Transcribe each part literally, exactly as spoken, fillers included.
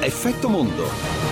Effetto Mondo.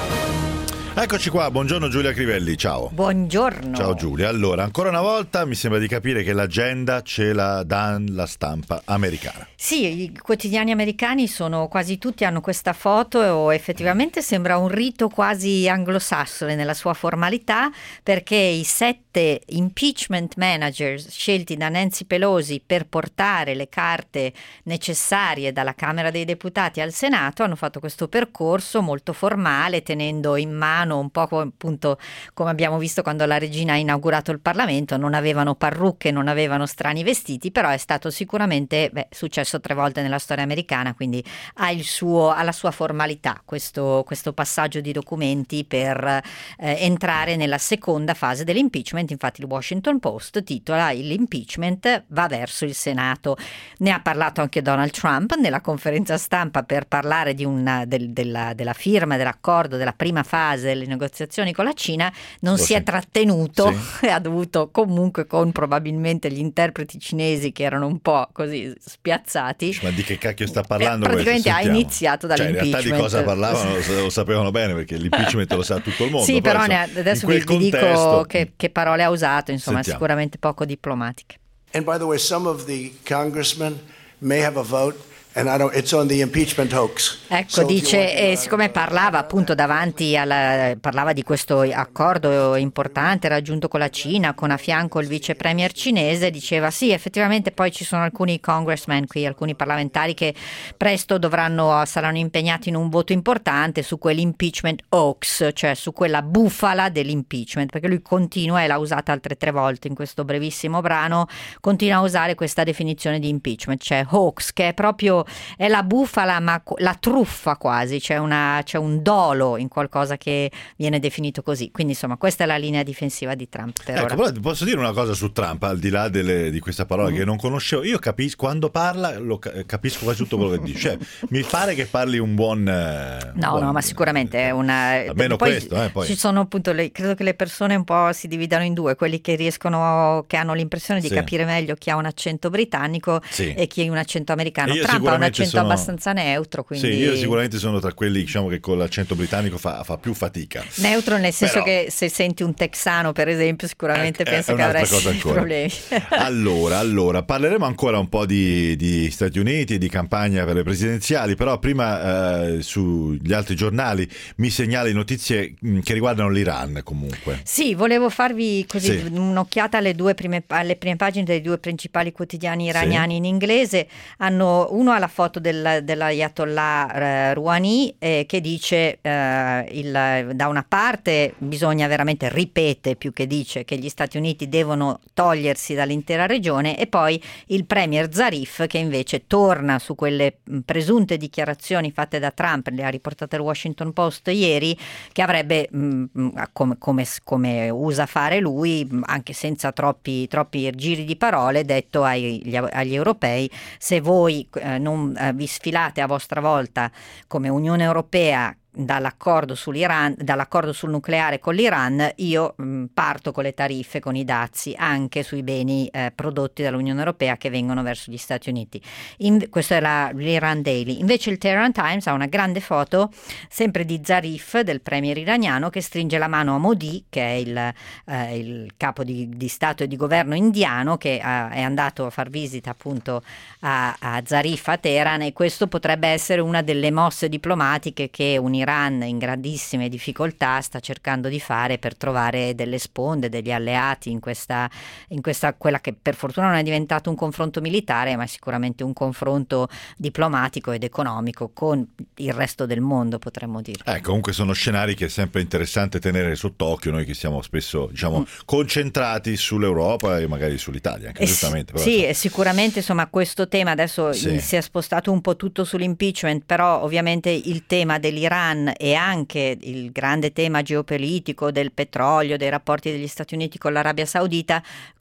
Eccoci qua, buongiorno Giulia Crivelli, ciao. Buongiorno. Ciao Giulia, allora ancora una volta mi sembra di capire che l'agenda ce la dà la stampa americana. Sì, i quotidiani americani sono quasi tutti hanno questa foto e effettivamente sembra un rito quasi anglosassone nella sua formalità, perché i sette impeachment managers scelti da Nancy Pelosi per portare le carte necessarie dalla Camera dei Deputati al Senato hanno fatto questo percorso molto formale, tenendo in mano un po' appunto come abbiamo visto quando la regina ha inaugurato il Parlamento. Non avevano parrucche, non avevano strani vestiti, però è stato sicuramente beh, successo tre volte nella storia americana, quindi ha, il suo, ha la sua formalità questo, questo passaggio di documenti per eh, entrare nella seconda fase dell'impeachment. Infatti il Washington Post titola l'impeachment va verso il Senato. Ne ha parlato anche Donald Trump nella conferenza stampa per parlare di una, del, della, della firma dell'accordo della prima fase delle negoziazioni con la Cina. Non Lo si è sì. trattenuto Sì. e ha dovuto comunque, con probabilmente gli interpreti cinesi che erano un po' così spiazzati. Ma di che cacchio sta parlando? Eh, praticamente questo? ha iniziato dall'impeachment. Cioè, in realtà di cosa parlavano lo, lo sapevano bene, perché l'impeachment lo sa tutto il mondo. Sì, però, però ne ha, insomma, adesso in vi, quel vi dico contesto... che, che parole ha usato, insomma, Sentiamo. sicuramente poco diplomatiche. And by the way, some of the congressmen may have a vote, and I don't, it's on the impeachment hoax. Ecco, So if you dice, want to, eh, uh, siccome parlava appunto davanti alla, parlava di questo accordo importante raggiunto con la Cina, con a fianco il vice premier cinese, diceva sì, effettivamente poi ci sono alcuni congressmen qui, alcuni parlamentari che presto dovranno, saranno impegnati in un voto importante su quell'impeachment hoax, cioè su quella bufala dell'impeachment, perché lui continua, e l'ha usata altre tre volte in questo brevissimo brano, continua a usare questa definizione di impeachment, cioè hoax, che è proprio è la bufala, ma la truffa quasi, c'è, una, c'è un dolo in qualcosa che viene definito così. Quindi insomma questa è la linea difensiva di Trump per Ecco, ora. però posso dire una cosa su Trump, al di là delle, di questa parola mm. che non conoscevo. Io capisco, quando parla lo, capisco quasi tutto quello che dice, cioè, mi pare che parli un buon eh, no buon, no ma sicuramente è una almeno poi questo eh, poi. Ci sono appunto le, credo che le persone un po' si dividano in due, quelli che riescono, che hanno l'impressione di sì. capire meglio chi ha un accento britannico sì. e chi ha un accento americano. Io Trump ha un accento sono... abbastanza neutro, quindi sì, io sicuramente sono tra quelli, diciamo, che con l'accento britannico fa, fa più fatica. Neutro nel senso Però... che se senti un texano per esempio sicuramente eh, penso è che avresti problemi. allora allora parleremo ancora un po' di, di Stati Uniti, di campagna per le presidenziali, però prima eh, sugli altri giornali mi segnali notizie mh, che riguardano l'Iran comunque. Sì, volevo farvi così sì. un'occhiata alle due prime, alle prime pagine dei due principali quotidiani iraniani sì. in inglese. Hanno uno ha la foto del, dell'Ayatollah eh, Rouhani eh, che dice eh, il, da una parte bisogna veramente, ripete più che dice, che gli Stati Uniti devono togliersi dall'intera regione, e poi il premier Zarif che invece torna su quelle presunte dichiarazioni fatte da Trump, le ha riportate il Washington Post ieri, che avrebbe mh, come, come, come usa fare lui, anche senza troppi, troppi giri di parole, detto ai, agli europei: se voi eh, non eh, vi sfilate a vostra volta come Unione Europea dall'accordo sull'Iran, dall'accordo sul nucleare con l'Iran, io mh, parto con le tariffe, con i dazi anche sui beni eh, prodotti dall'Unione Europea che vengono verso gli Stati Uniti. In, questo è la, l'Iran Daily. Invece il Tehran Times ha una grande foto sempre di Zarif, del premier iraniano, che stringe la mano a Modi, che è il, eh, il capo di, di Stato e di governo indiano, che ha, è andato a far visita appunto a, a Zarif a Teheran, e questo potrebbe essere una delle mosse diplomatiche che un Iran in grandissime difficoltà sta cercando di fare per trovare delle sponde, degli alleati in questa, in questa quella che per fortuna non è diventato un confronto militare, ma è sicuramente un confronto diplomatico ed economico con il resto del mondo, potremmo dire. Eh, comunque sono scenari che è sempre interessante tenere sott'occhio, noi che siamo spesso, diciamo, mm. concentrati sull'Europa e magari sull'Italia anche, eh giustamente. Però, sì, so. sicuramente insomma questo tema adesso sì. si è spostato un po' tutto sull'impeachment, però ovviamente il tema dell'Iran e anche il grande tema geopolitico del petrolio, dei rapporti degli Stati Uniti con l'Arabia Saudita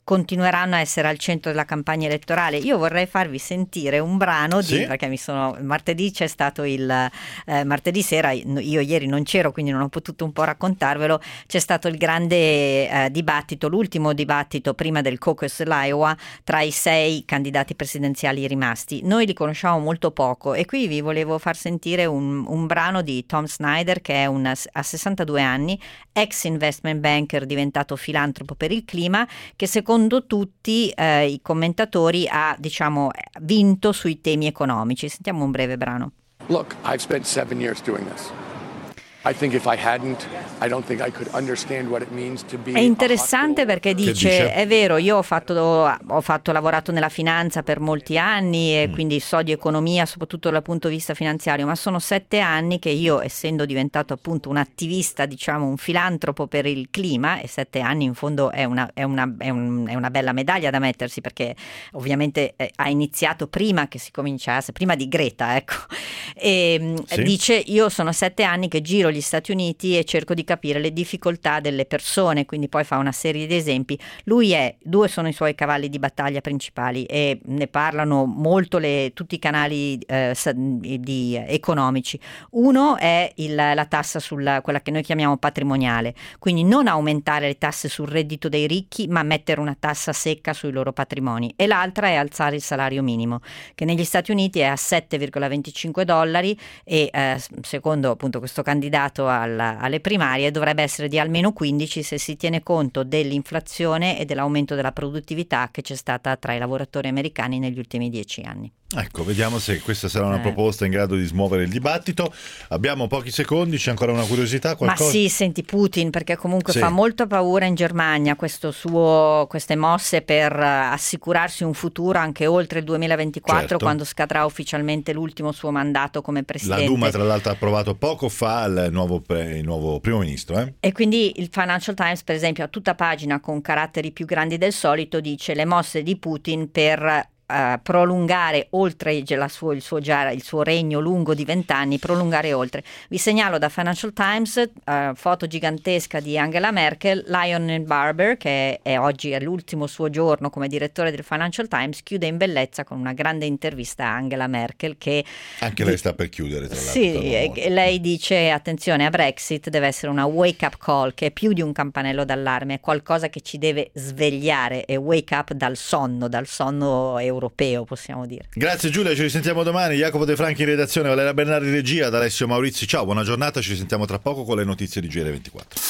continueranno a essere al centro della campagna elettorale. Io vorrei farvi sentire un brano di, sì? perché mi sono martedì c'è stato il eh, martedì sera, io ieri non c'ero quindi non ho potuto un po' raccontarvelo, c'è stato il grande eh, dibattito, l'ultimo dibattito prima del caucus dell'Iowa tra i sei candidati presidenziali rimasti. Noi li conosciamo molto poco e qui vi volevo far sentire un, un brano di Tom Snyder, che è un, a sessantadue anni, ex investment banker diventato filantropo per il clima, che secondo tutti eh, i commentatori ha, diciamo, vinto sui temi economici. Sentiamo un breve brano. Look, I've spent seven years doing this. I think if I hadn't, I don't think I could understand what it means to be. È interessante perché dice, dice? è vero, io ho fatto, ho fatto lavorato nella finanza per molti anni e mm. quindi so di economia soprattutto dal punto di vista finanziario, ma sono sette anni che io, essendo diventato appunto un attivista, diciamo un filantropo per il clima, e sette anni in fondo è una, è una, è un, è una bella medaglia da mettersi, perché ovviamente eh, ha iniziato prima che si cominciasse, prima di Greta, ecco. E sì. Dice, io sono sette anni che giro gli Stati Uniti e cerco di capire le difficoltà delle persone, quindi poi fa una serie di esempi. Lui è, due sono i suoi cavalli di battaglia principali e ne parlano molto le, tutti i canali eh, di, economici. Uno è il, la tassa sulla, quella che noi chiamiamo patrimoniale, quindi non aumentare le tasse sul reddito dei ricchi ma mettere una tassa secca sui loro patrimoni, e l'altra è alzare il salario minimo, che negli Stati Uniti è a sette virgola venticinque dollari e eh, secondo appunto questo candidato alla, alle primarie dovrebbe essere di almeno quindici se si tiene conto dell'inflazione e dell'aumento della produttività che c'è stata tra i lavoratori americani negli ultimi dieci anni. Ecco, vediamo se questa sarà una eh. proposta in grado di smuovere il dibattito. Abbiamo pochi secondi, c'è ancora una curiosità? Qualcosa? Ma sì, senti, Putin, perché comunque sì. fa molta paura in Germania questo suo, queste mosse per assicurarsi un futuro anche oltre il duemilaventiquattro, certo. quando scadrà ufficialmente l'ultimo suo mandato come presidente. La Duma tra l'altro ha approvato poco fa il nuovo, pre, il nuovo primo ministro. Eh? E quindi il Financial Times, per esempio, a tutta pagina con caratteri più grandi del solito, dice le mosse di Putin per Uh, prolungare oltre la suo, il, suo già, il suo regno lungo di vent'anni, prolungare oltre. Vi segnalo da Financial Times uh, foto gigantesca di Angela Merkel. Lionel Barber, che è, è oggi è l'ultimo suo giorno come direttore del Financial Times, chiude in bellezza con una grande intervista a Angela Merkel, che anche lei sta per chiudere, tra l'altro. Sì, e lei dice attenzione, a Brexit deve essere una wake up call, che è più di un campanello d'allarme, è qualcosa che ci deve svegliare, e wake up dal sonno, dal sonno europeo. europeo, possiamo dire. Grazie Giulia, ci risentiamo domani. Jacopo De Franchi in redazione, Valeria Bernardi in regia, da Alessio Maurizi. Ciao, buona giornata, ci sentiamo tra poco con le notizie di G R ventiquattro.